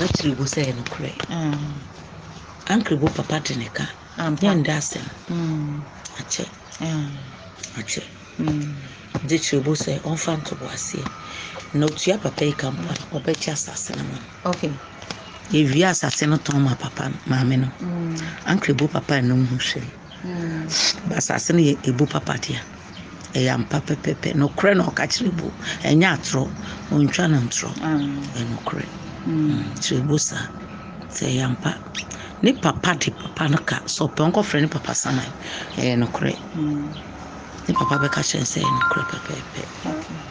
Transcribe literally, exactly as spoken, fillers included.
actually go say no cray. Uncle Bo Papa Denica, I'm young Dassin. A check. A check. Did you say on fan to was here? No, to your papa come or bet your assassin. Okay. If you assassin to my papa, mamma, no. Uncle Bo Papa no who say. But assassin a bo papa dear. A young papa pepe, no cray no catch the book, and yatro, on tran and tro, and no cray. Chibusa say yampa. Ni papa di papa no ka so ponko frɛ ni papa Samuel eh no kore ni papa be ka chen say no kore pepe.